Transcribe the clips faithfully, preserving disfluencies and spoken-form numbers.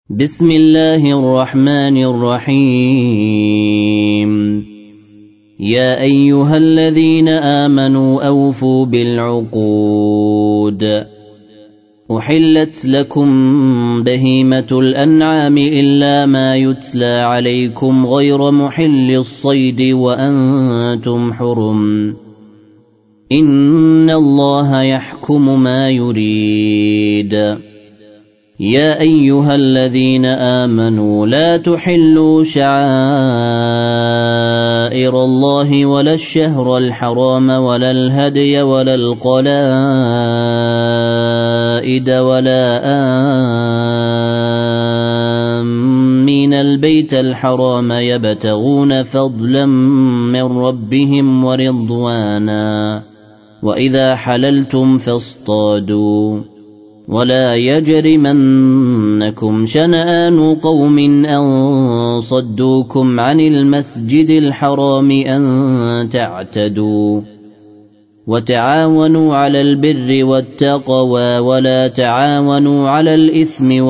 بسم الله الرحمن الرحيم يا أيها الذين آمنوا أوفوا بالعقود أحلت لكم بهيمة الأنعام إلا ما يتلى عليكم غير محل الصيد وأنتم حرم إن الله يحكم ما يريد يا أيها الذين آمنوا لا تحلوا شعائر الله ولا الشهر الحرام ولا الهدي ولا القلائد ولا آمين البيت الحرام يبتغون فضلا من ربهم ورضوانا وإذا حللتم فاصطادوا ولا يجرمنكم شنآن قوم أن صدوكم عن المسجد الحرام أن تعتدوا وتعاونوا على البر والتقوى ولا تعاونوا على الإثم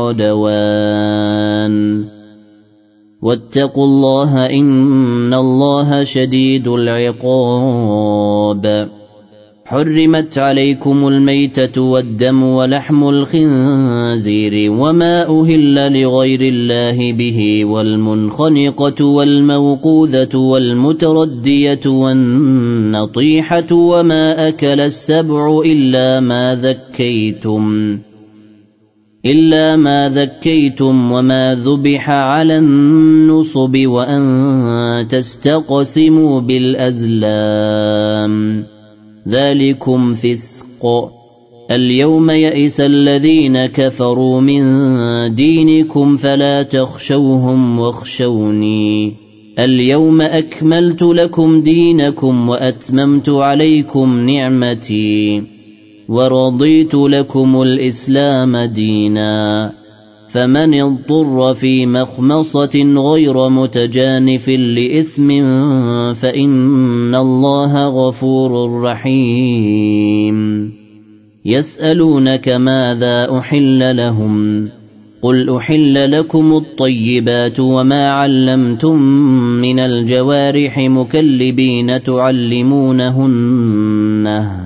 والعدوان واتقوا الله إن الله شديد العقاب حرمت عليكم الميتة والدم ولحم الخنزير وما أهل لغير الله به والمنخنقة والموقوذة والمتردية والنطيحة وما أكل السبع إلا ما ذكيتم إلا ما ذكيتم وما ذبح على النصب وأن تستقسموا بالأزلام ذلكم فسق اليوم يئس الذين كفروا من دينكم فلا تخشوهم واخشوني اليوم أكملت لكم دينكم وأتممت عليكم نعمتي ورضيت لكم الإسلام دينا فمن اضطر في مخمصة غير متجانف لإثم فإن الله غفور رحيم يسألونك ماذا أحل لهم قل أحل لكم الطيبات وما علمتم من الجوارح مكلبين تعلمونهن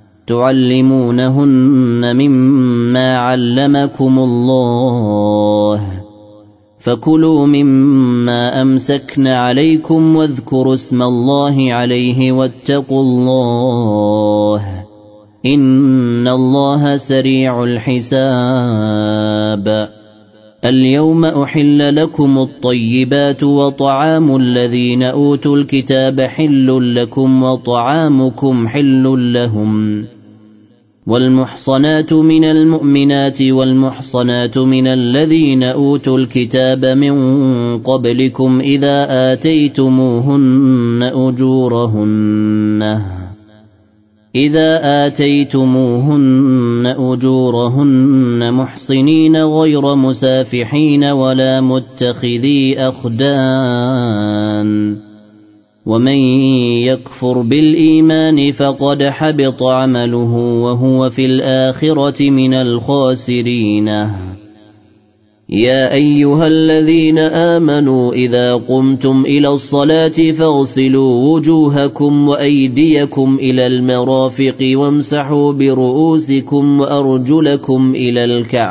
تعلمونهن مما علمكم الله فكلوا مما أمسكن عليكم واذكروا اسم الله عليه واتقوا الله إن الله سريع الحساب اليوم أحل لكم الطيبات وطعام الذين أوتوا الكتاب حل لكم وطعامكم حل لهم والمحصنات من المؤمنات والمحصنات من الذين أوتوا الكتاب من قبلكم إذا آتيتموهن أجورهن إذا آتيتموهن أجورهن محصنين غير مسافحين ولا متخذي أخدان ومن يكفر بالإيمان فقد حبط عمله وهو في الآخرة من الخاسرين يا أيها الذين آمنوا إذا قمتم إلى الصلاة فاغسلوا وجوهكم وأيديكم إلى المرافق وامسحوا برؤوسكم وأرجلكم إلى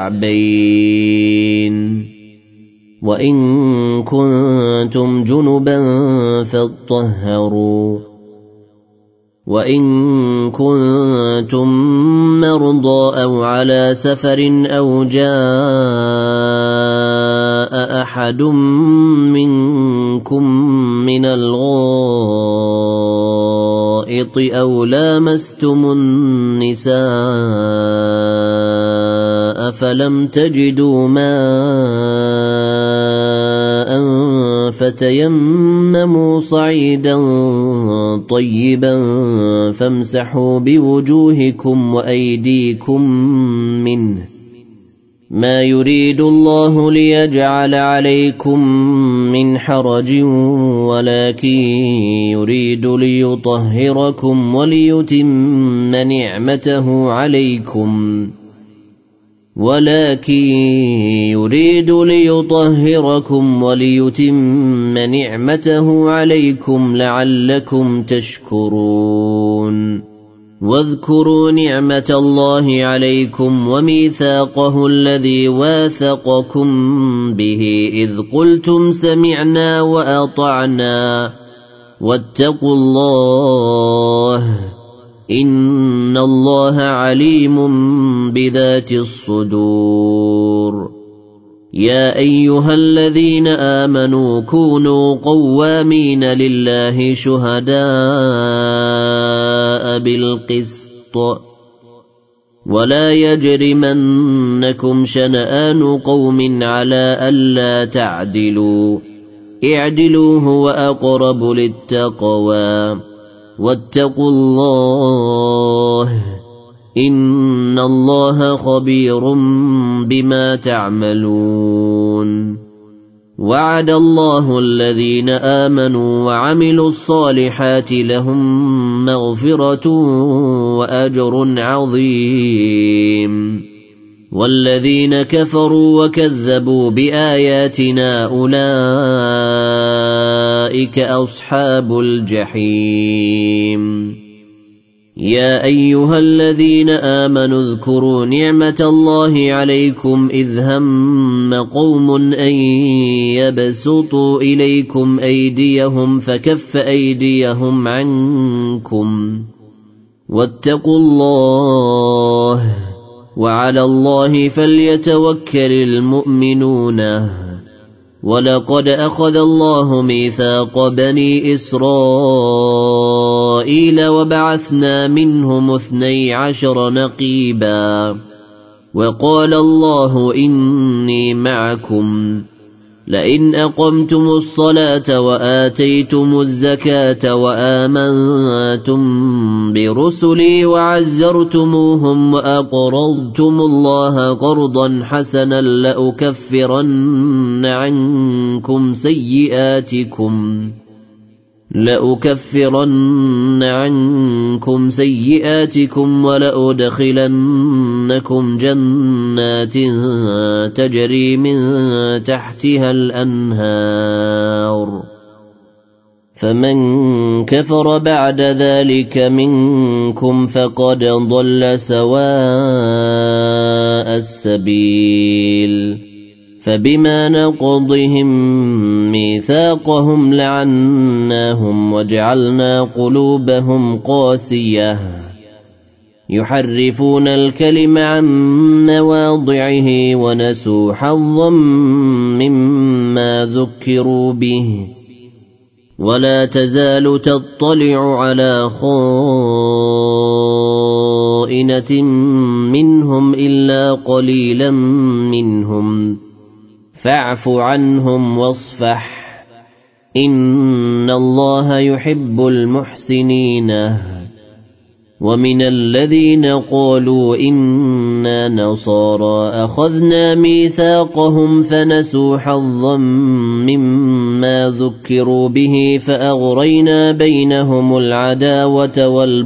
الكعبين وإن كنتم جنبا فاطهروا وإن كنتم مرضى أو على سفر أو جاء أحد منكم من الغائط أو لامستم النساء فلم تجدوا ماء فتيمموا صعيدا طيبا فامسحوا بوجوهكم وأيديكم منه ما يريد الله ليجعل عليكم من حرج ولكن يريد ليطهركم وليتم نعمته عليكم ولكن يريد ليطهركم وليتم نعمته عليكم لعلكم تشكرون واذكروا نعمة الله عليكم وميثاقه الذي واثقكم به إذ قلتم سمعنا وأطعنا واتقوا الله إن الله عليم بذات الصدور يا أيها الذين آمنوا كونوا قوامين لله شهداء بالقسط ولا يجرمنكم شنآن قوم على ألا تعدلوا اعدلوا هو أقرب للتقوى واتقوا الله إن الله خبير بما تعملون وعد الله الذين آمنوا وعملوا الصالحات لهم مغفرة وأجر عظيم والذين كفروا وكذبوا بآياتنا أولئك أصحاب الجحيم يا أيها الذين آمنوا اذكروا نعمة الله عليكم إذ هم قوم أن يبسطوا إليكم أيديهم فكف أيديهم عنكم واتقوا الله وعلى الله فليتوكل المؤمنون ولقد أخذ الله ميثاق بني إسرائيل وبعثنا منهم اثني عشر نقيبا وقال الله إني معكم لئن أقمتم الصلاة وآتيتم الزكاة وآمنتم برسلي وعزرتموهم وأقرضتم الله قرضا حسنا لأكفرن عنكم سيئاتكم لأكفرن عنكم سيئاتكم ولأدخلنكم جنات تجري من تحتها الأنهار فمن كفر بعد ذلك منكم فقد ضل سواء السبيل فبما نقضهم ميثاقهم لعناهم وجعلنا قلوبهم قاسية يحرفون الكلم عن مواضعه ونسوا حظا مما ذكروا به ولا تزال تطلع على خائنة منهم إلا قليلا منهم فاعف عنهم واصفح إن الله يحب المحسنين ومن الذين قالوا إنا نصارى أخذنا ميثاقهم فنسوا حظا مما ذكروا به فأغرينا بينهم العداوة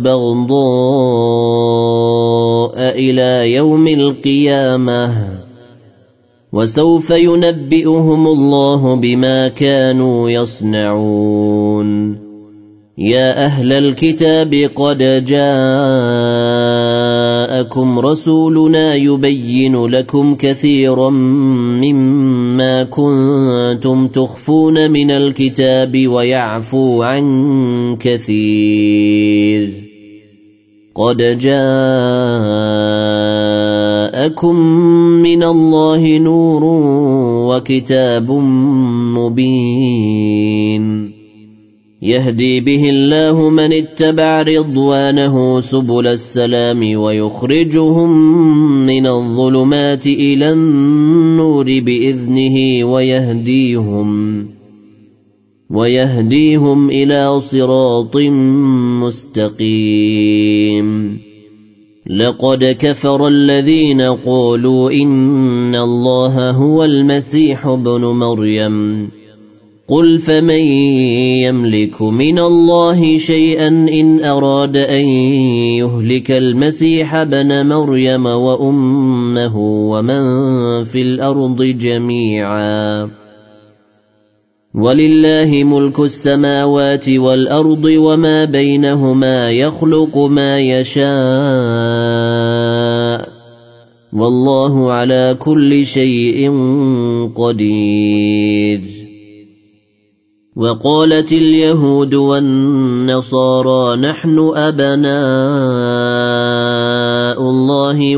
والبغضاء إلى يوم القيامة وسوف ينبئهم الله بما كانوا يصنعون يا أهل الكتاب قد جاءكم رسولنا يبين لكم كثيرا مما كنتم تخفون من الكتاب ويعفو عن كثير قد جاءكم من الله نور وكتاب مبين يهدي به الله من اتبع رضوانه سبل السلام ويخرجهم من الظلمات إلى النور بإذنه ويهديهم ويهديهم إلى صراط مستقيم لقد كفر الذين قالوا إن الله هو المسيح ابن مريم قل فمن يملك من الله شيئا إن أراد أن يهلك المسيح ابن مريم وأمه ومن في الأرض جميعا ولله ملك السماوات والأرض وما بينهما يخلق ما يشاء والله على كل شيء قدير. وقالت اليهود والنصارى نحن أبناء الله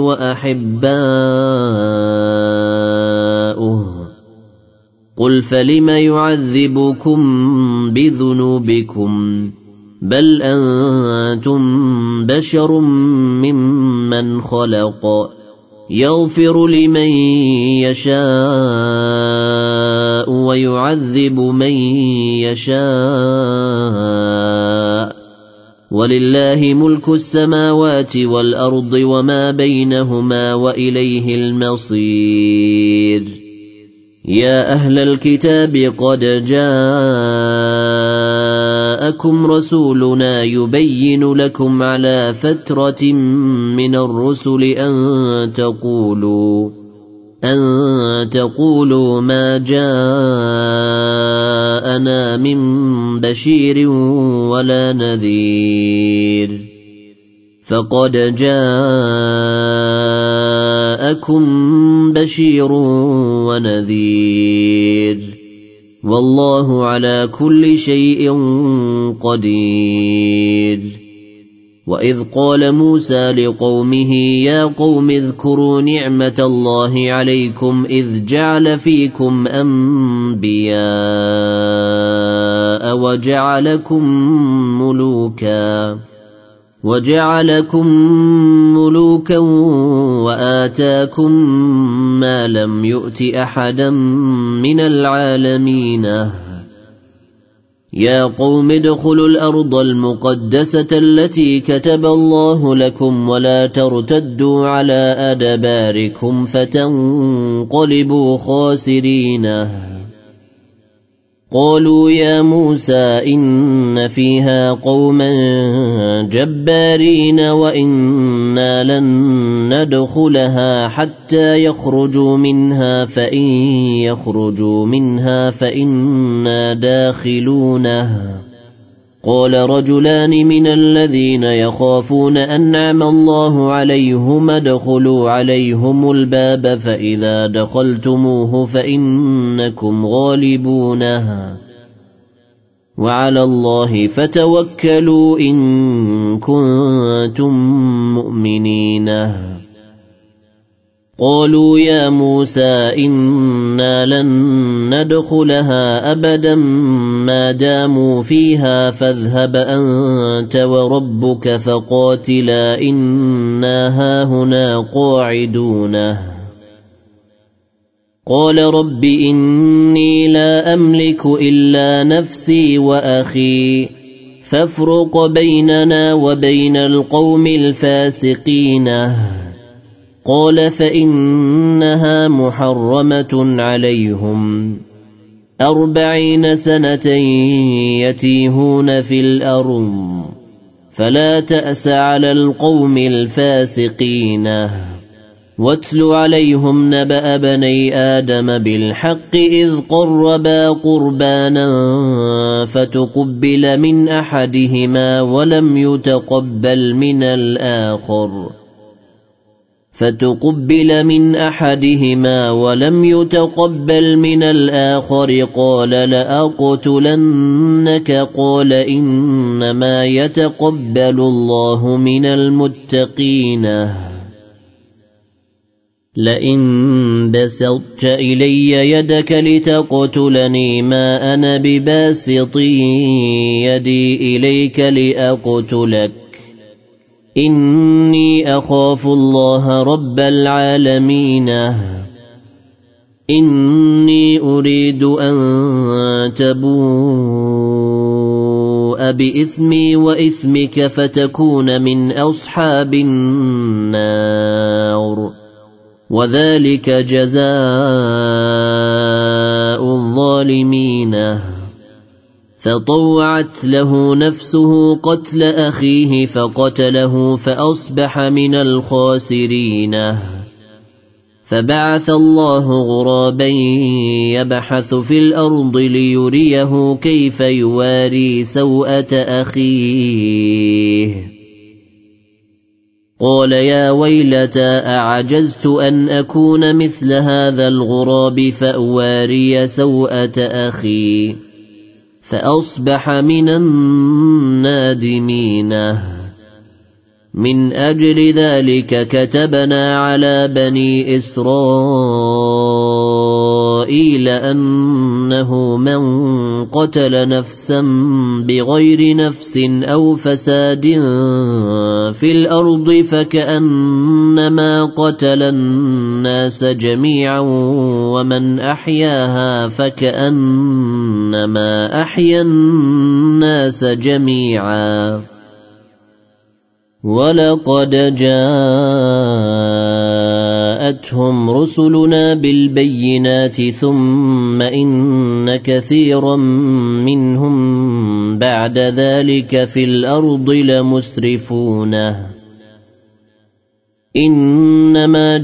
وأحباؤه قل فلم يعذبكم بذنوبكم بل أنتم بشر ممن خلق يغفر لمن يشاء ويعذب من يشاء ولله ملك السماوات والأرض وما بينهما وإليه المصير. يا أهل الكتاب قد جاءكم رسولنا يبين لكم على فترة من الرسل أن تقولوا أن تقولوا ما جاءنا من بشير ولا نذير فقد جاءكم بشير ونذير والله على كل شيء قدير. وإذ قال موسى لقومه يا قوم اذكروا نعمة الله عليكم إذ جعل فيكم أنبياء وجعلكم ملوكا وجعلكم ملوكا وآتاكم ما لم يؤت أحدا من العالمين. يا قوم ادخلوا الأرض المقدسة التي كتب الله لكم ولا ترتدوا على أدباركم فتنقلبوا خاسرين. قالوا يا موسى إن فيها قوما جبارين وإنا لن ندخلها حتى يخرجوا منها فإن يخرجوا منها فإنا داخلونها. قال رجلان من الذين يخافون أنعم الله عليهم ادخلوا عليهم الباب فإذا دخلتموه فإنكم غالبونها وعلى الله فتوكلوا إن كنتم مؤمنين. قالوا يا موسى إنا لن ندخلها أبدا ما داموا فيها فاذهب أنت وربك فقاتلا إنا هاهنا قاعدون. قال رب إني لا أملك إلا نفسي وأخي فافرق بيننا وبين القوم الفاسقين. قال فإنها محرمة عليهم أربعين سنة يتيهون في الأرض فلا تأس على القوم الفاسقين. واتل عليهم نبأ بني آدم بالحق إذ قربا قربانا فتقبل من أحدهما ولم يتقبل من الآخر فتقبل من أحدهما ولم يتقبل من الآخر قال لأقتلنك. قال إنما يتقبل الله من المتقين. لئن بسطت إلي يدك لتقتلني ما أنا بباسط يدي إليك لأقتلك إني أخاف الله رب العالمين. إني أريد أن تبوء بإثمي وإثمك فتكون من أصحاب النار وذلك جزاء الظالمين. فطوعت له نفسه قتل أخيه فقتله فأصبح من الخاسرين. فبعث الله غرابا يبحث في الأرض ليريه كيف يواري سوءة أخيه. قال يا ويلتى أعجزت أن أكون مثل هذا الغراب فأواري سوءة أخي فأصبح من النادمين. من أجل ذلك كتبنا على بني إسرائيل أنه من قتل نفسا بغير نفس أو فساد في الأرض فكأنما قتل الناس جميعا ومن أحياها فكأنما أحيا الناس جميعا. ولقد جاءتهم رسلنا بالبينات ثم إن كثيرا منهم بعد ذلك في الأرض لمسرفون. إنما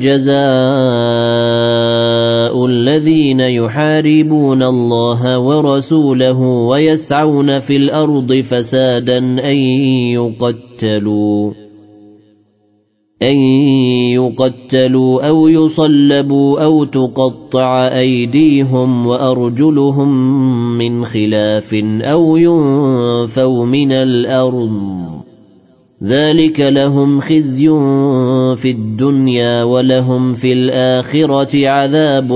جزاء الذين يحاربون الله ورسوله ويسعون في الأرض فسادا أن يقتلوا أن يقتلوا أو يصلبوا أو تقطع أيديهم وأرجلهم من خلاف أو ينفوا من الأرض. ذلك لهم خزي في الدنيا ولهم في الآخرة عذاب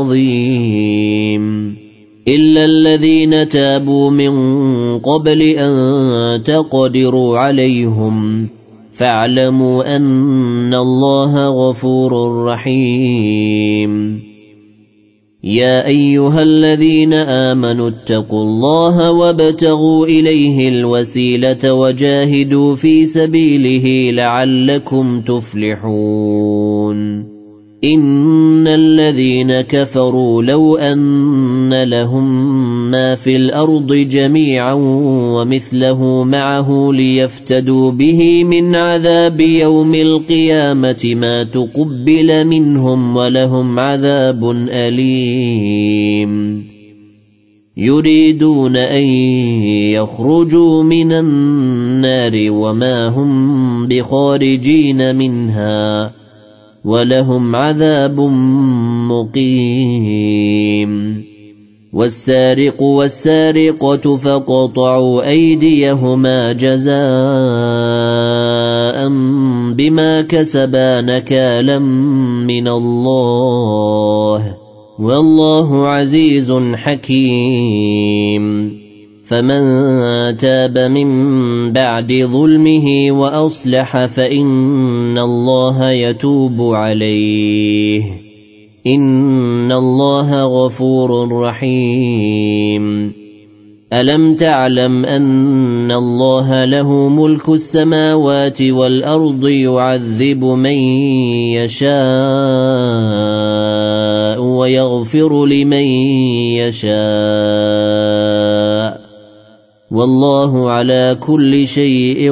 عظيم. إلا الذين تابوا من قبل أن تقدروا عليهم فاعلموا أن الله غفور رحيم. يا أيها الذين آمنوا اتقوا الله وابتغوا إليه الوسيلة وجاهدوا في سبيله لعلكم تفلحون. إن الذين كفروا لو أن لهم ما في الأرض جميعا ومثله معه ليفتدوا به من عذاب يوم القيامة ما تقبل منهم ولهم عذاب أليم. يريدون أن يخرجوا من النار وما هم بخارجين منها ولهم عذاب مقيم. والسارق والسارقة فقطعوا أيديهما جزاء بما كسبا نكالا من الله والله عزيز حكيم. فمن تاب من بعد ظلمه وأصلح فإن الله يتوب عليه إن الله غفور رحيم. ألم تعلم أن الله له ملك السماوات والأرض يعذب من يشاء ويغفر لمن يشاء والله على كل شيء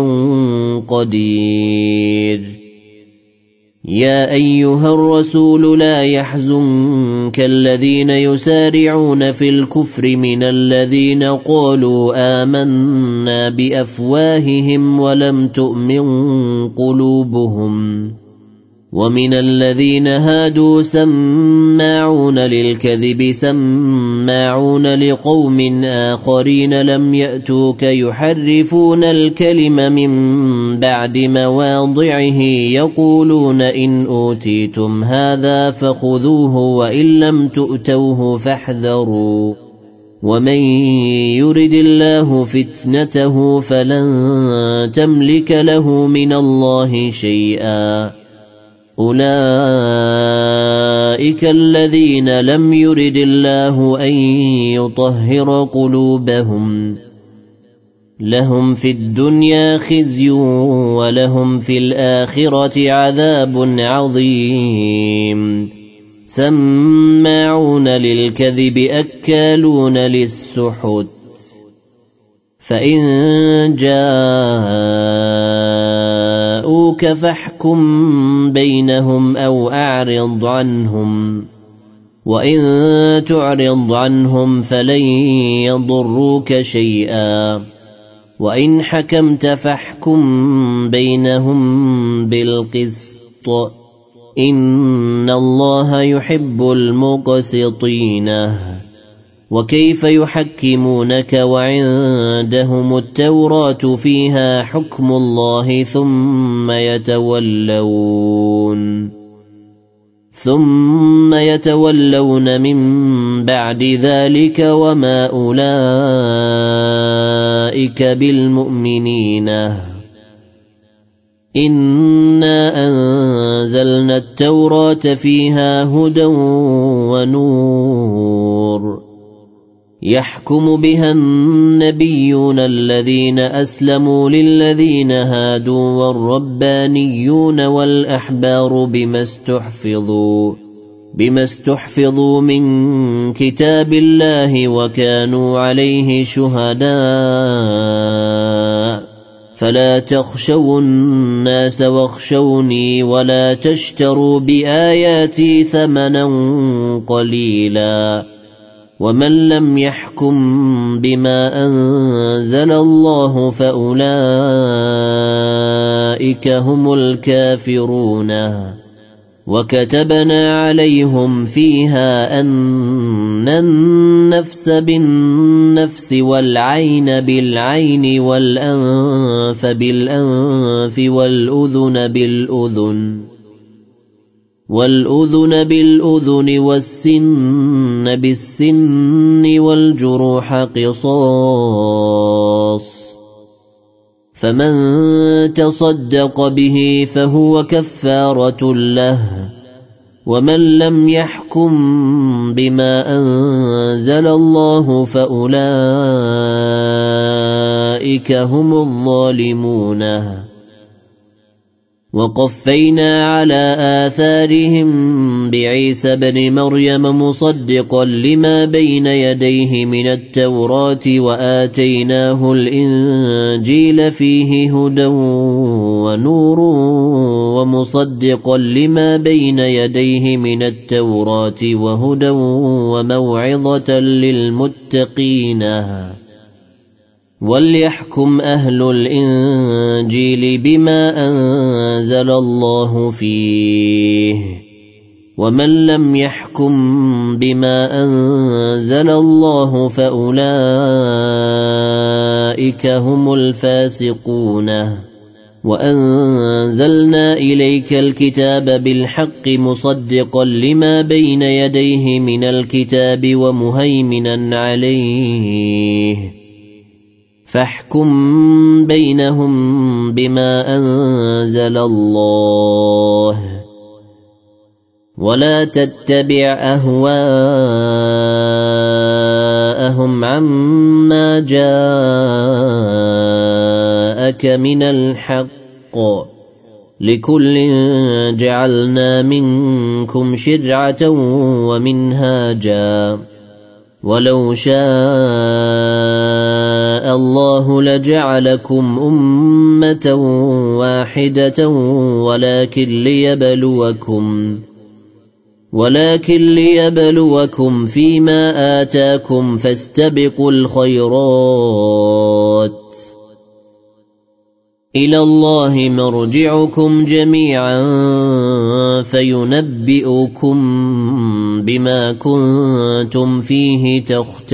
قدير. يا أيها الرسول لا يحزنك الذين يسارعون في الكفر من الذين قالوا آمنا بأفواههم ولم تؤمن قلوبهم ومن الذين هادوا سماعون للكذب سماعون لقوم آخرين لم يأتوك يحرفون الكلم من بعد مواضعه يقولون إن أوتيتم هذا فخذوه وإن لم تؤتوه فاحذروا ومن يرد الله فتنته فلن تملك له من الله شيئا. أولئك الذين لم يرد الله أن يطهر قلوبهم لهم في الدنيا خزي ولهم في الآخرة عذاب عظيم. سماعون للكذب أكالون للسحت فإن جاءوك فاحكم بينهم أو أعرض عنهم وإن تعرض عنهم فلن يضروك شيئا وإن حكمت فاحكم بينهم بالقسط إن الله يحب المقسطين. وكيف يحكمونك وعندهم التوراة فيها حكم الله ثم يتولون ثم يتولون من بعد ذلك وما أولئك بالمؤمنين. إنا أنزلنا التوراة فيها هدى ونور يحكم بها النبيون الذين أسلموا للذين هادوا والربانيون والأحبار بما استحفظوا بما استحفظوا من كتاب الله وكانوا عليه شهداء فلا تخشوا الناس واخشوني ولا تشتروا بآياتي ثمنا قليلا ومن لم يحكم بما أنزل الله فأولئك هم الكافرون. وكتبنا عليهم فيها أن النفس بالنفس والعين بالعين والأنف بالأنف والأذن بالأذن والأذن بالأذن والسن بالسن والجروح قصاص فمن تصدق به فهو كفارة له ومن لم يحكم بما أنزل الله فأولئك هم الظالمون. وقفينا على آثارهم بعيسى بن مريم مصدقا لما بين يديه من التوراة وآتيناه الإنجيل فيه هدى ونور ومصدقا لما بين يديه من التوراة وهدى وموعظة للمتقين. وليحكم أهل الإنجيل بما أنزل الله فيه ومن لم يحكم بما أنزل الله فأولئك هم الفاسقون. وأنزلنا إليك الكتاب بالحق مصدقا لما بين يديه من الكتاب ومهيمنا عليه فاحكم بينهم بما أنزل الله ولا تتبع أهواءهم عما جاءك من الحق لكل جعلنا منكم شرعة ومنهاجا ولو شاء الله لجعلكم أمة واحدة ولكن ليبلوكم ولكن ليبلوكم فيما آتاكم فاستبقوا الخيرات إلى الله مرجعكم جميعا فينبئكم بما كنتم فيه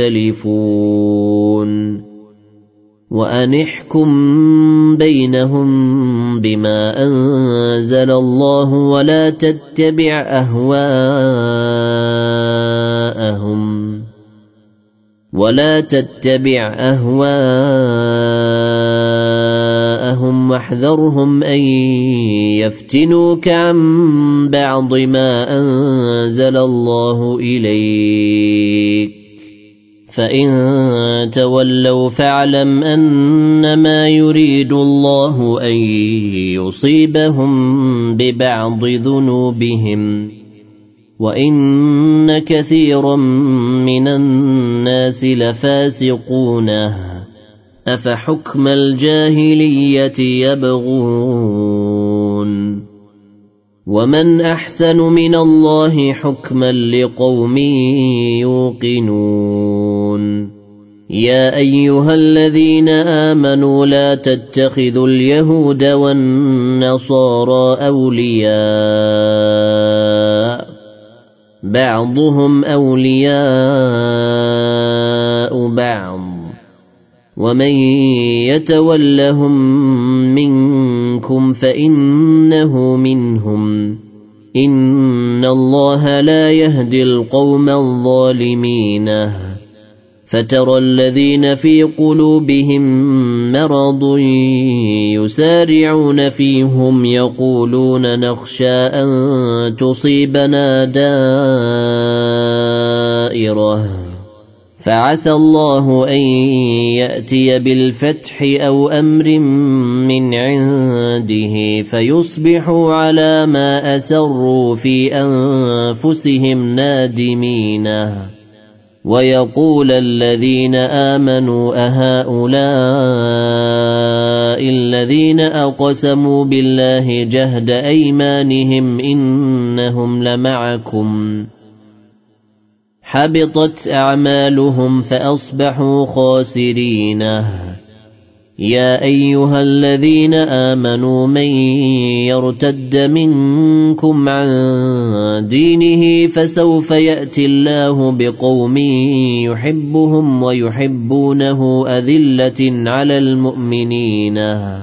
تختلفون وأن احكم بينهم بما أنزل الله ولا تتبع أهواءهم ولا تتبع أهواءهم واحذرهم أن يفتنوك عن بعض ما أنزل الله إليك فإن تولوا فاعلم أنما يريد الله أن يصيبهم ببعض ذنوبهم وإن كثيرا من الناس لفاسقون أفحكم الجاهلية يبغون ومن أحسن من الله حكما لقوم يوقنون يا أيها الذين آمنوا لا تتخذوا اليهود والنصارى أولياء بعضهم أولياء بعض ومن يتولهم منكم فإنه منهم إن الله لا يهدي القوم الظالمين فترى الذين في قلوبهم مرض يسارعون فيهم يقولون نخشى أن تصيبنا دائرة فعسى الله أن يأتي بالفتح أو أمر من عنده فيصبحوا على ما أسروا في أنفسهم نادمين ويقول الذين آمنوا أهؤلاء الذين أقسموا بالله جهد أيمانهم إنهم لمعكم حبطت أعمالهم فأصبحوا خاسرين يا أيها الذين آمنوا من يرتد منكم عن دينه فسوف يأتي الله بقوم يحبهم ويحبونه أذلة على المؤمنين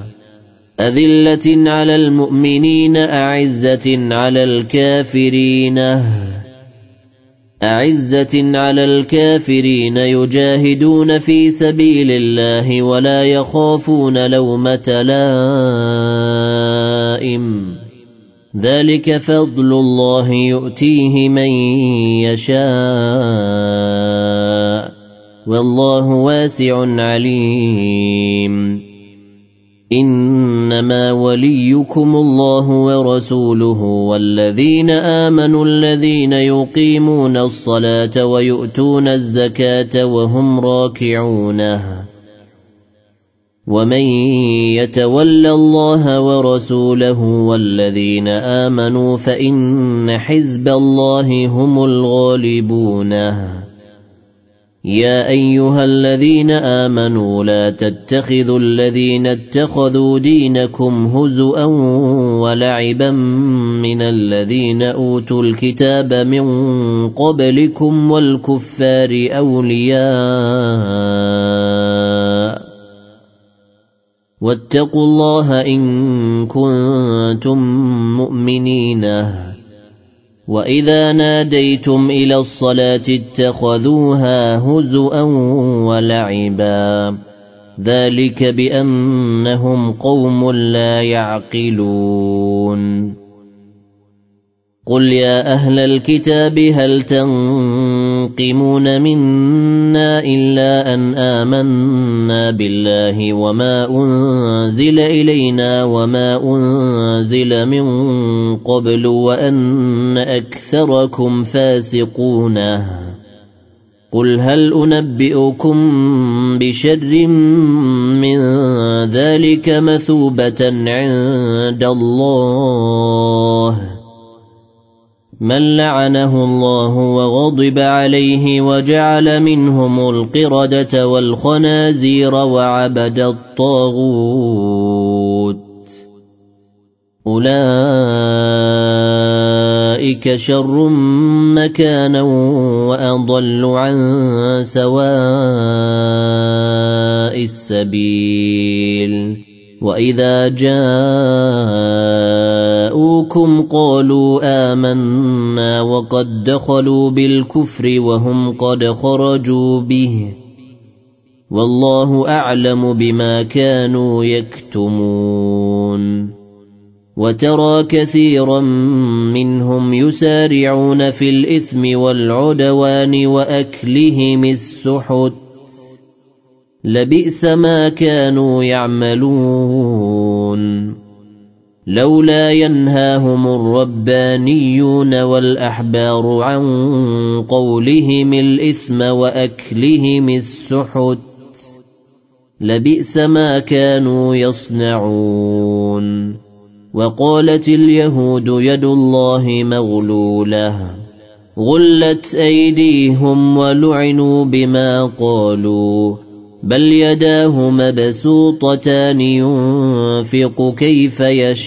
أذلة على المؤمنين أعزة على الكافرين أعزة على الكافرين يجاهدون في سبيل الله ولا يخافون لومة لائم ذلك فضل الله يؤتيه من يشاء والله واسع عليم إنما وليكم الله ورسوله والذين آمنوا الذين يقيمون الصلاة ويؤتون الزكاة وهم راكعون ومن يتول الله ورسوله والذين آمنوا فإن حزب الله هم الغالبون يا أيها الذين آمنوا لا تتخذوا الذين اتخذوا دينكم هزؤا ولعبا من الذين أوتوا الكتاب من قبلكم والكفار أولياء واتقوا الله إن كنتم مؤمنين وإذا ناديتم إلى الصلاة اتخذوها هزؤا ولعبا ذلك بأنهم قوم لا يعقلون قل يا أهل الكتاب هل تنقمون منا إلا أن آمنا بالله وما أنزل إلينا وما أنزل من قبل وأن أكثركم فاسقون قل هل أنبئكم بشر من ذلك مثوبة عند الله من لعنه الله وغضب عليه وجعل منهم القردة والخنازير وعبد الطاغوت أولئك شر مكانا وأضل عن سواء السبيل وإذا جاءوكم قالوا آمنا وقد دخلوا بالكفر وهم قد خرجوا به والله أعلم بما كانوا يكتمون وترى كثيرا منهم يسارعون في الإثم والعدوان وأكلهم السحت لبئس ما كانوا يعملون لولا ينهاهم الربانيون والأحبار عن قولهم الإثم وأكلهم السحت لبئس ما كانوا يصنعون. وقالت اليهود يد الله مغلولة غلت أيديهم ولعنوا بما قالوا بل يداه مبسوطتان ينفق كيف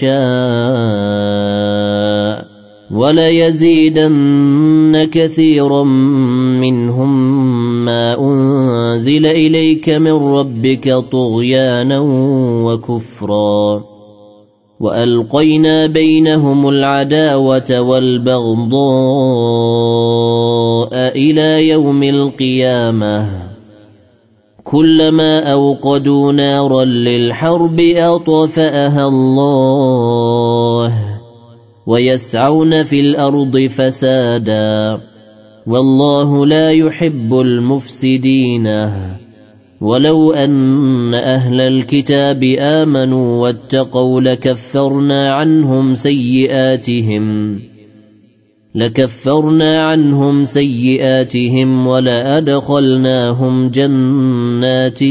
يشاء وليزيدن كثيرا منهم ما أنزل إليك من ربك طغيانا وكفرا وألقينا بينهم العداوة والبغضاء إلى يوم القيامة كلما أوقدوا نارا للحرب أطفأها الله ويسعون في الأرض فسادا والله لا يحب المفسدين. ولو أن أهل الكتاب آمنوا واتقوا لكفرنا عنهم سيئاتهم لكفرنا عنهم سيئاتهم ولأدخلناهم جنات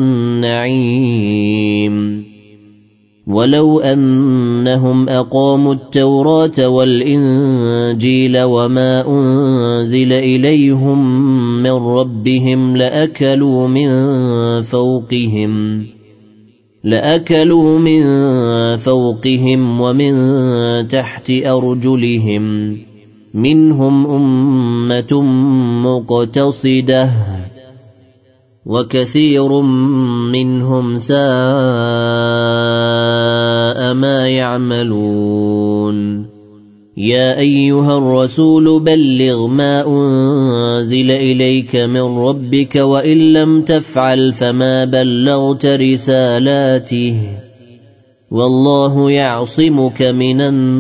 النعيم ولو أنهم أقاموا التوراة والإنجيل وما أنزل إليهم من ربهم لأكلوا من فوقهم لأكلوا من فوقهم ومن تحت أرجلهم منهم أمة مقتصدة وكثير منهم ساء ما يعملون. يا أيها الرسول بلغ ما أنزل إليك من ربك وإن لم تفعل فما بلغت رسالاته والله يعصمك من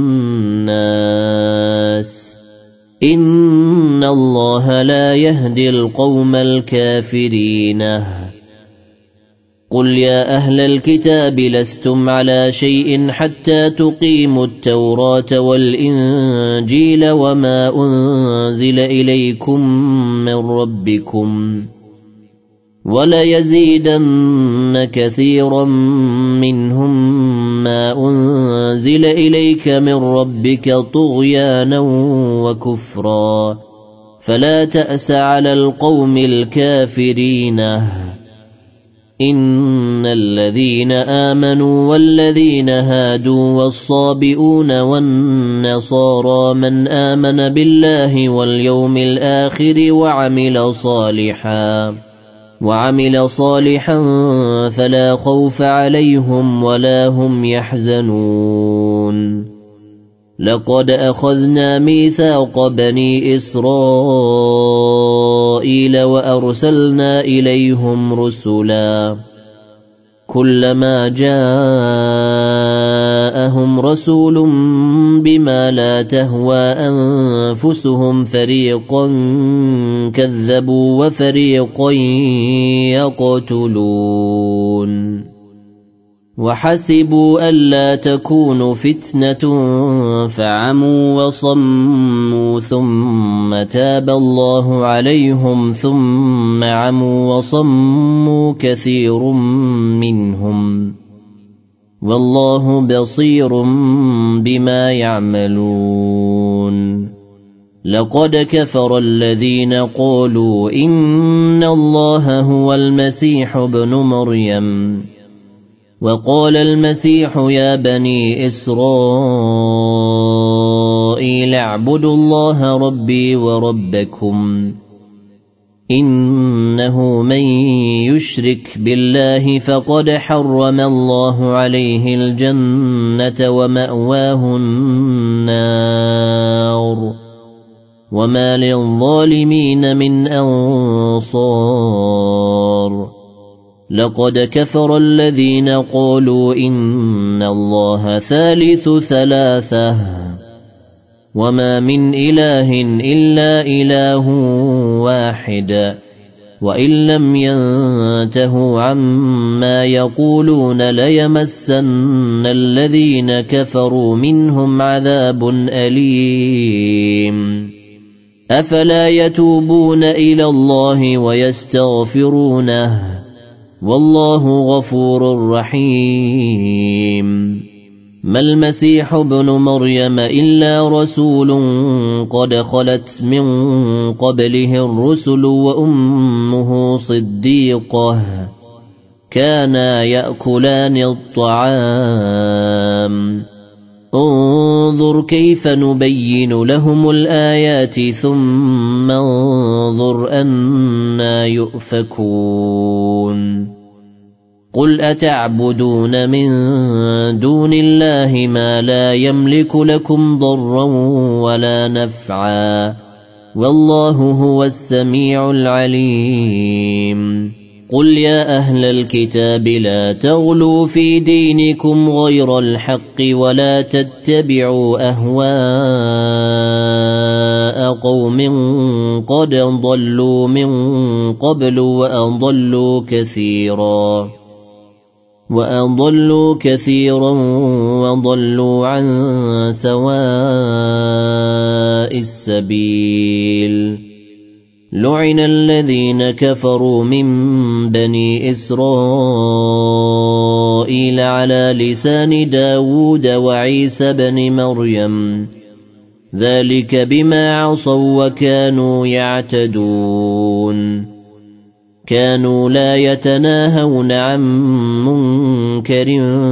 الناس إن الله لا يهدي القوم الكافرين. قل يا أهل الكتاب لستم على شيء حتى تقيموا التوراة والإنجيل وما أنزل إليكم من ربكم وليزيدن كثيرا منهم ما أنزل إليك من ربك طغيانا وكفرا فلا تأس على القوم الكافرين. إن الذين آمنوا والذين هادوا والصابئون والنصارى من آمن بالله واليوم الآخر وعمل صالحا وعمل صالحا فلا خوف عليهم ولا هم يحزنون. لقد أخذنا ميثاق بني إسرائيل وأرسلنا إليهم رسلا كلما جاءهم رسول بما لا تهوى أنفسهم فريقا كذبوا وفريقا يقتلون وحسبوا ألا تكون فتنة فعموا وصموا ثم تاب الله عليهم ثم عموا وصموا كثير منهم والله بصير بما يعملون. لقد كفر الذين قالوا إن الله هو المسيح ابن مريم وقال المسيح يا بني إسرائيل اعبدوا الله ربي وربكم إنه من يشرك بالله فقد حرم الله عليه الجنة ومأواه النار وما للظالمين من أنصار. لقد كفر الذين قالوا إن الله ثالث ثلاثة وما من إله إلا إله واحد وإن لم ينتهوا عما يقولون ليمسن الذين كفروا منهم عذاب أليم. أفلا يتوبون إلى الله ويستغفرونه والله غفور رحيم. ما المسيح ابن مريم إلا رسول قد خلت من قبله الرسل وأمه صديقة كانا يأكلان الطعام انظر كيف نبين لهم الآيات ثم انظر أنى يؤفكون. قل أتعبدون من دون الله ما لا يملك لكم ضرا ولا نفعا والله هو السميع العليم. قل يا أهل الكتاب لا تغلوا في دينكم غير الحق ولا تتبعوا أهواء قوم قد ضلوا من قبل وأضلوا كثيرا وأضلوا كثيرا وضلوا عن سواء السبيل. لعن الذين كفروا من بني إسرائيل على لسان داود وعيسى بن مريم ذلك بما عصوا وكانوا يعتدون. كانوا لا يتناهون عن منكر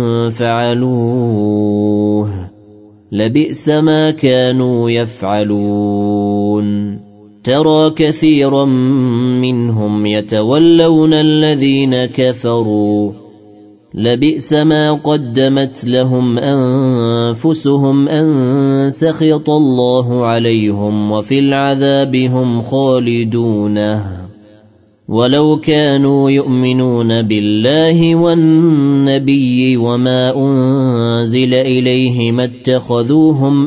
فعلوه لبئس ما كانوا يفعلون. ترى كثيرا منهم يتولون الذين كفروا لبئس ما قدمت لهم أنفسهم أن سخط الله عليهم وفي العذاب هم خالدون. ولو كانوا يؤمنون بالله والنبي وما أنزل إليه ما اتخذوهم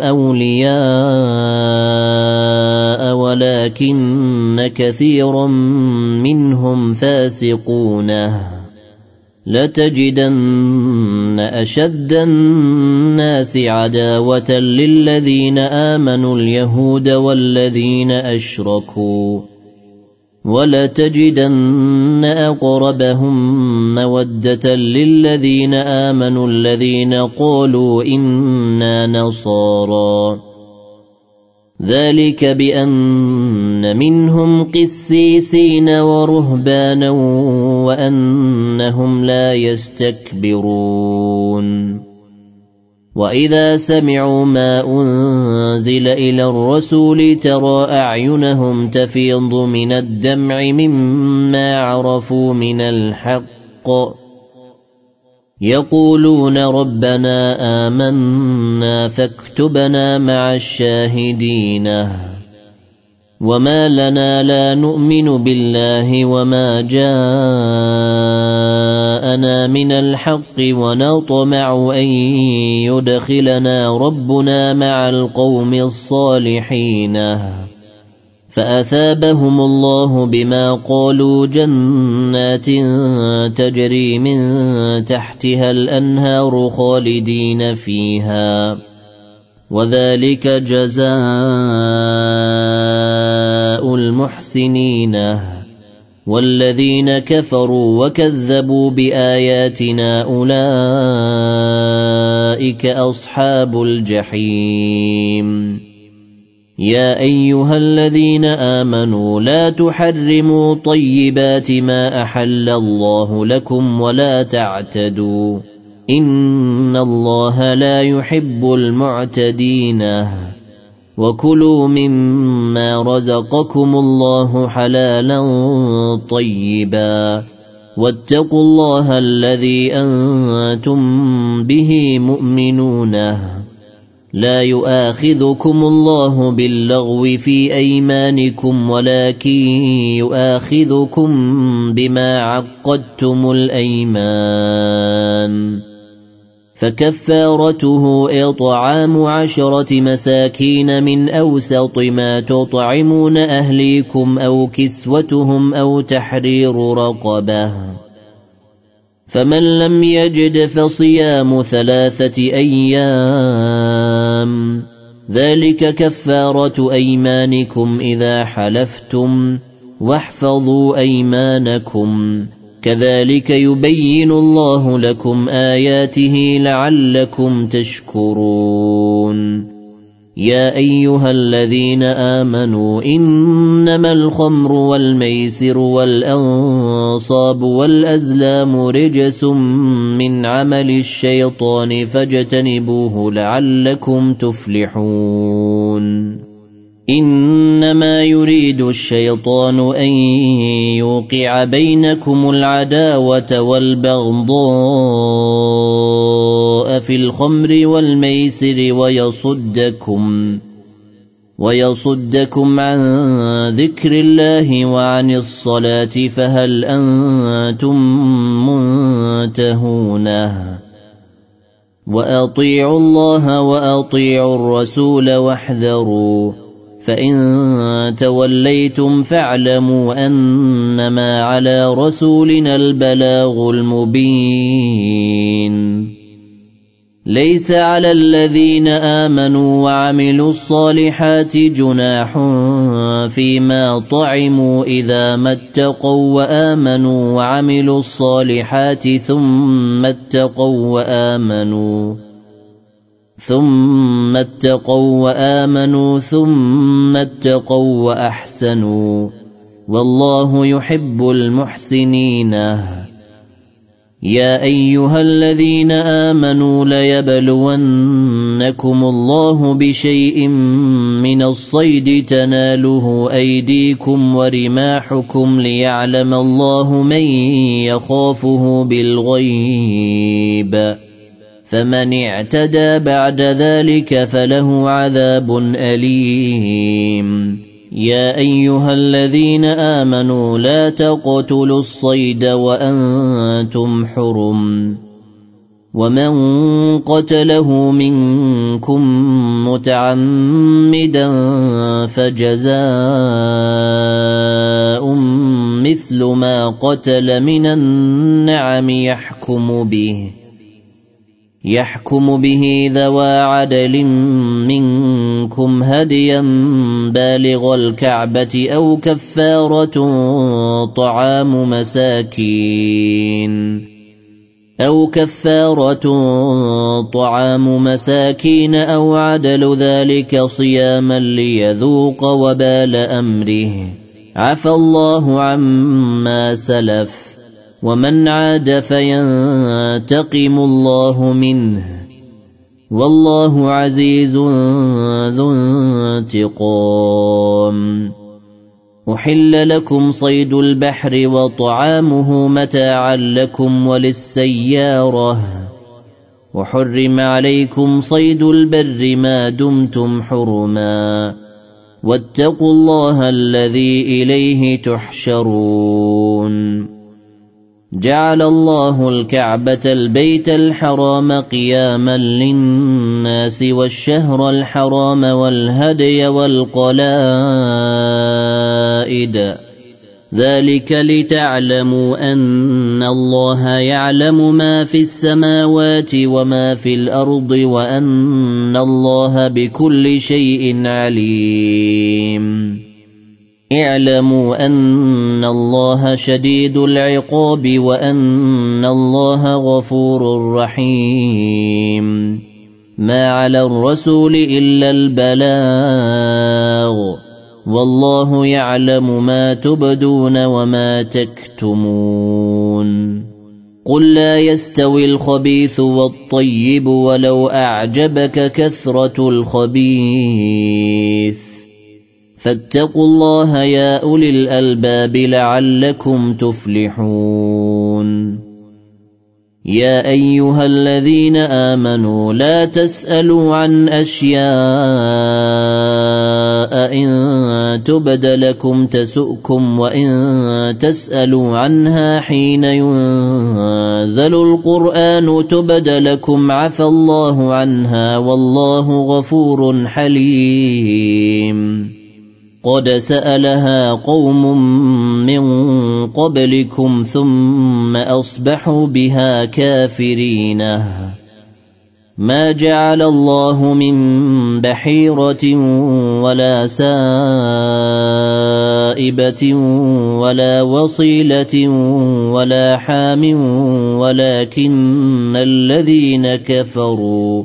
أولياء ولكن كثيرا منهم فاسقون. لتجدن أشد الناس عداوة للذين آمنوا اليهود والذين أشركوا ولتجدن أقربهم مودة للذين آمنوا الذين قالوا إنا نصارى ذلك بأن منهم قسيسين ورهبانا وأنهم لا يستكبرون. وإذا سمعوا ما أنزل إلى الرسول ترى أعينهم تفيض من الدمع مما عرفوا من الحق يقولون ربنا آمنا فاكتبنا مع الشاهدين. وما لنا لا نؤمن بالله وما جاءنا من الحق ونطمع أن يدخلنا ربنا مع القوم الصالحين. فأثابهم الله بما قالوا جنات تجري من تحتها الأنهار خالدين فيها وذلك جزاء المحسنين. والذين كفروا وكذبوا بآياتنا أولئك أصحاب الجحيم. يا أيها الذين آمنوا لا تحرموا طيبات ما أحل الله لكم ولا تعتدوا إن الله لا يحب المعتدين. وكلوا مما رزقكم الله حلالا طيبا واتقوا الله الذي أنتم به مؤمنون. لا يؤاخذكم الله باللغو في أيمانكم ولكن يؤاخذكم بما عقدتم الأيمان. فكفارته إطعام عشرة مساكين من أوسط ما تطعمون أهليكم أو كسوتهم أو تحرير رقبة. فمن لم يجد فصيام ثلاثة أيام ذلك كفارة أيمانكم إذا حلفتم واحفظوا أيمانكم كذلك يبين الله لكم آياته لعلكم تشكرون يا أيها الذين آمنوا إنما الخمر والميسر والأنصاب والأزلام رجس من عمل الشيطان فاجتنبوه لعلكم تفلحون إنما يريد الشيطان أن يوقع بينكم العداوة والبغضاء في الخمر والميسر ويصدكم ويصدكم عن ذكر الله وعن الصلاة فهل أنتم منتهون وأطيعوا الله وأطيعوا الرسول واحذروا فإن توليتم فاعلموا أنما على رسولنا البلاغ المبين ليس على الذين آمنوا وعملوا الصالحات جناح فيما طعموا إذا ما اتقوا وآمنوا وعملوا الصالحات ثم اتقوا وآمنوا ثم اتقوا وآمنوا ثم اتقوا وأحسنوا والله يحب المحسنين يا أيها الذين آمنوا ليبلونكم الله بشيء من الصيد تناله أيديكم ورماحكم ليعلم الله من يخافه بالغيب فمن اعتدى بعد ذلك فله عذاب أليم يا أيها الذين آمنوا لا تقتلوا الصيد وأنتم حرم ومن قتله منكم متعمدا فجزاء مثل ما قتل من النعم يحكم به يحكم به ذوى عدل منكم هديا بالغ الكعبة أو كفارة طعام مساكين أو كفارة طعام مساكين أو عدل ذلك صياما ليذوق وبال أمره عفى الله عما سلف ومن عاد فينتقم الله منه والله عزيز ذو انتقام أحل لكم صيد البحر وطعامه متاعا لكم وللسيارة وحرم عليكم صيد البر ما دمتم حرما واتقوا الله الذي إليه تحشرون جعل الله الكعبة البيت الحرام قياما للناس والشهر الحرام والهدي والقلائد ذلك لتعلموا أن الله يعلم ما في السماوات وما في الأرض وأن الله بكل شيء عليم اعلموا أن الله شديد العقاب وأن الله غفور رحيم ما على الرسول إلا البلاغ والله يعلم ما تبدون وما تكتمون قل لا يستوي الخبيث والطيب ولو أعجبك كثرة الخبيث فاتقوا الله يا أولي الألباب لعلكم تفلحون يا أيها الذين آمنوا لا تسألوا عن أشياء إن تبد لكم تسؤكم وإن تسألوا عنها حين ينزل القرآن تبد لكم عفى الله عنها والله غفور حليم قد سألها قوم من قبلكم ثم أصبحوا بها كافرين ما جعل الله من بحيرة ولا سائبة غائبة ولا وصيلة ولا حام ولكن الذين كفروا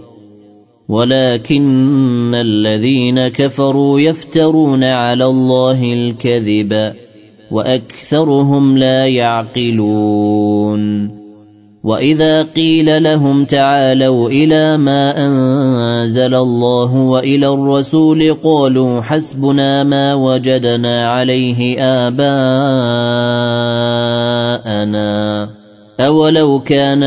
ولكن الذين كفروا يفترون على الله الكذب وأكثرهم لا يعقلون وإذا قيل لهم تعالوا إلى ما أنزل الله وإلى الرسول قالوا حسبنا ما وجدنا عليه آباءنا أولو كان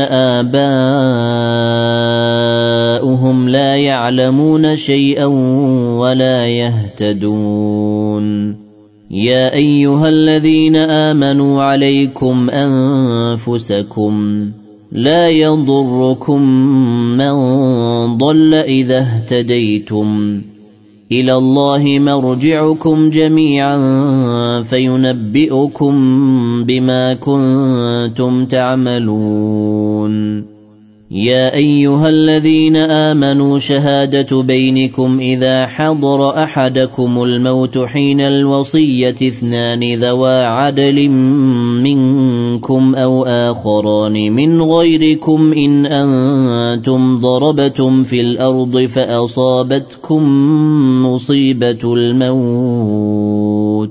آباؤهم لا يعلمون شيئا ولا يهتدون يا أيها الذين آمنوا عليكم أنفسكم لا يضركم من ضل إذا اهتديتم إلى الله مرجعكم جميعا فينبئكم بما كنتم تعملون يا أيها الذين آمنوا شهادة بينكم إذا حضر أحدكم الموت حين الوصية اثنان ذوى عدل منكم أو آخران من غيركم إن أنتم ضربتم في الأرض فأصابتكم مصيبة الموت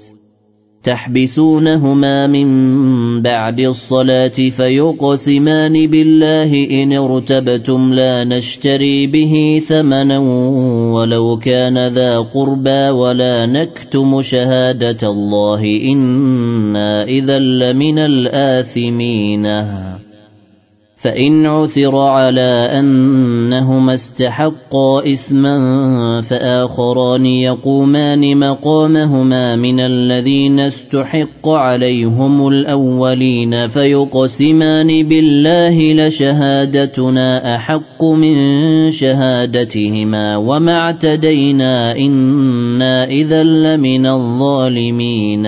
تحبسونهما من بعد الصلاة فيقسمان بالله إن ارتبتم لا نشتري به ثمنا ولو كان ذا قربى ولا نكتم شهادة الله إنا إذا لمن الآثمين فإن عثر على أنهما استحقا إثما فآخران يقومان مقامهما من الذين استحق عليهم الأولين فيقسمان بالله لشهادتنا أحق من شهادتهما وما اعتدينا إنا إذا لمن الظالمين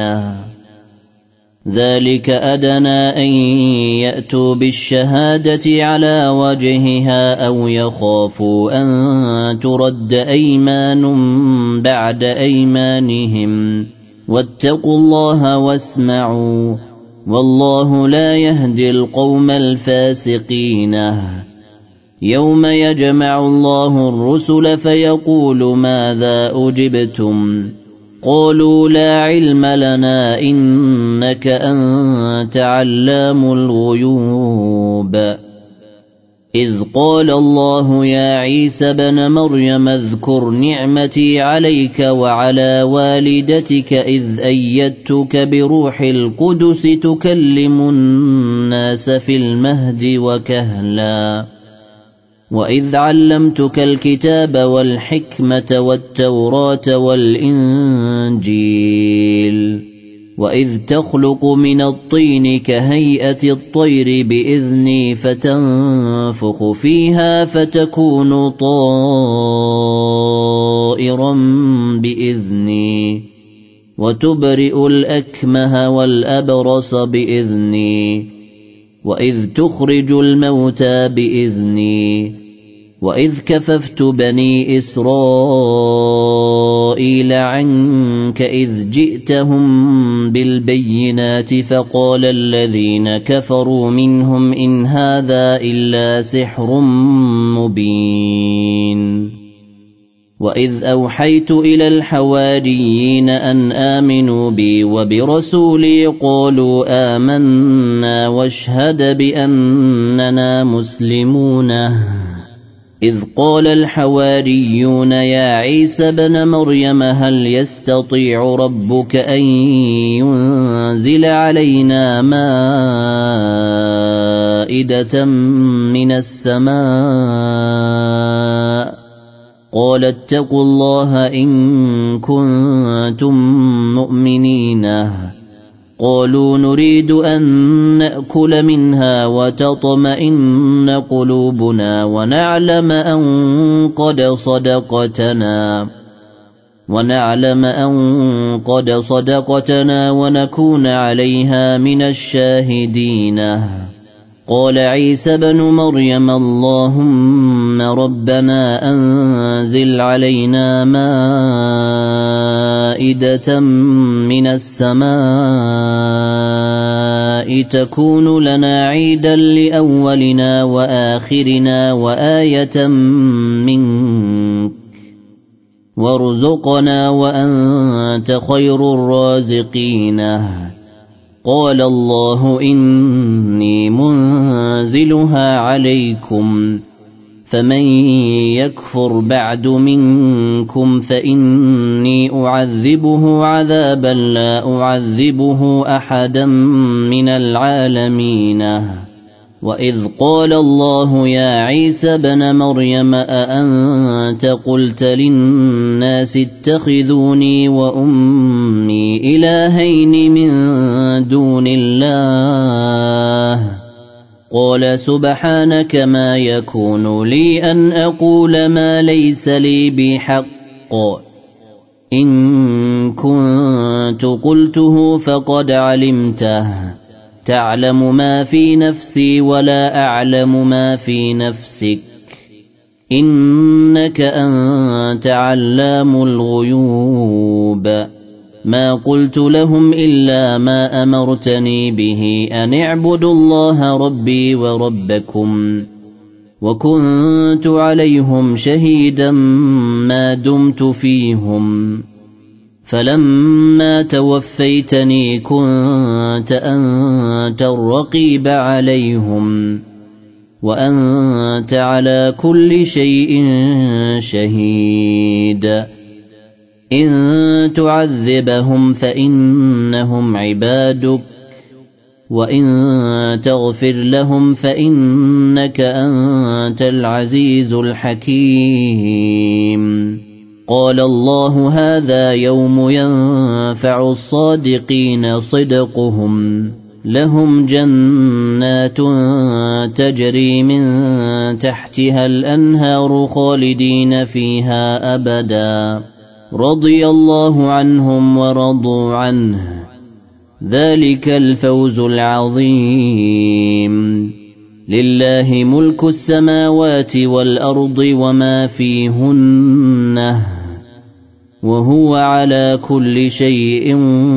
ذلك أدنى أن يأتوا بالشهادة على وجهها أو يخافوا أن ترد أيمان بعد أيمانهم واتقوا الله واسمعوا والله لا يهدي القوم الفاسقين يوم يجمع الله الرسل فيقول ماذا أجبتم قالوا لا علم لنا إنك أنت علام الغيوب إذ قال الله يا عيسى بن مريم اذكر نعمتي عليك وعلى والدتك إذ أيدتك بروح القدس تكلم الناس في المهد وكهلا وإذ علمتك الكتاب والحكمة والتوراة والإنجيل وإذ تخلق من الطين كهيئة الطير بإذني فتنفخ فيها فتكون طائرا بإذني وتبرئ الأكمه والأبرص بإذني وإذ تخرج الموتى بإذني وإذ كففت بني إسرائيل عنك إذ جئتهم بالبينات فقال الذين كفروا منهم إن هذا إلا سحر مبين وإذ أوحيت إلى الحواريين أن آمنوا بي وبرسولي قالوا آمنا واشهد بأننا مسلمون إذ قال الحواريون يا عيسى بن مريم هل يستطيع ربك أن ينزل علينا مائدة من السماء قال اتقوا الله إن كنتم مؤمنين قالوا نريد أن نأكل منها وتطمئن قلوبنا ونعلم أن قد صدقتنا ونعلم أن قد صدقتنا ونكون عليها من الشاهدين قال عيسى بن مريم اللهم ربنا أنزل علينا مائدة مائدة من السماء تكون لنا عيدا لأولنا وآخرنا وآية منك وارزقنا وأنت خير الرازقين. قال الله إني منزلها عليكم فمن يكفر بعد منكم فإني أعذبه عذابا لا أعذبه أحدا من العالمين. وإذ قال الله يا عيسى بن مريم أأنت قلت للناس اتخذوني وأمي إلهين من دون الله قال سبحانك ما يكون لي أن أقول ما ليس لي بحق إن كنت قلته فقد علمته تعلم ما في نفسي ولا أعلم ما في نفسك إنك أنت علام الغيوب. ما قلت لهم إلا ما أمرتني به أن اعبدوا الله ربي وربكم وكنت عليهم شهيدا ما دمت فيهم فلما توفيتني كنت أنت الرقيب عليهم وأنت على كل شيء شهيد. إن تعذبهم فإنهم عبادك وإن تغفر لهم فإنك أنت العزيز الحكيم. قال الله هذا يوم ينفع الصادقين صدقهم لهم جنات تجري من تحتها الأنهار خالدين فيها أبدا رضي الله عنهم ورضوا عنه ذلك الفوز العظيم. لله ملك السماوات والأرض وما فيهن وهو على كل شيء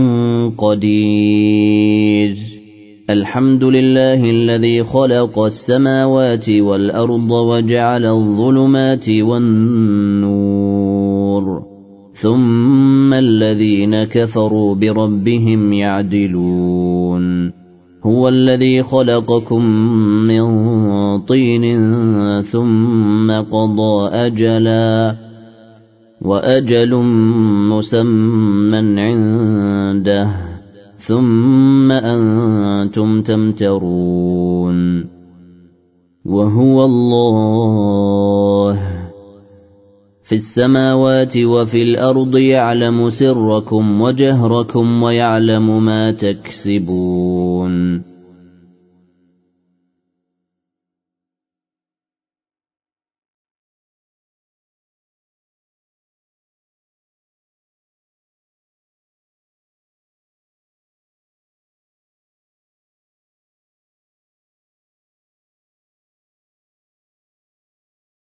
قدير. الحمد لله الذي خلق السماوات والأرض وجعل الظلمات والنور ثم الذين كفروا بربهم يعدلون. هو الذي خلقكم من طين ثم قضى أجلا وأجل مسمى عنده ثم أنتم تمترون. وهو الله في السماوات وفي الأرض يعلم سركم وجهركم ويعلم ما تكسبون.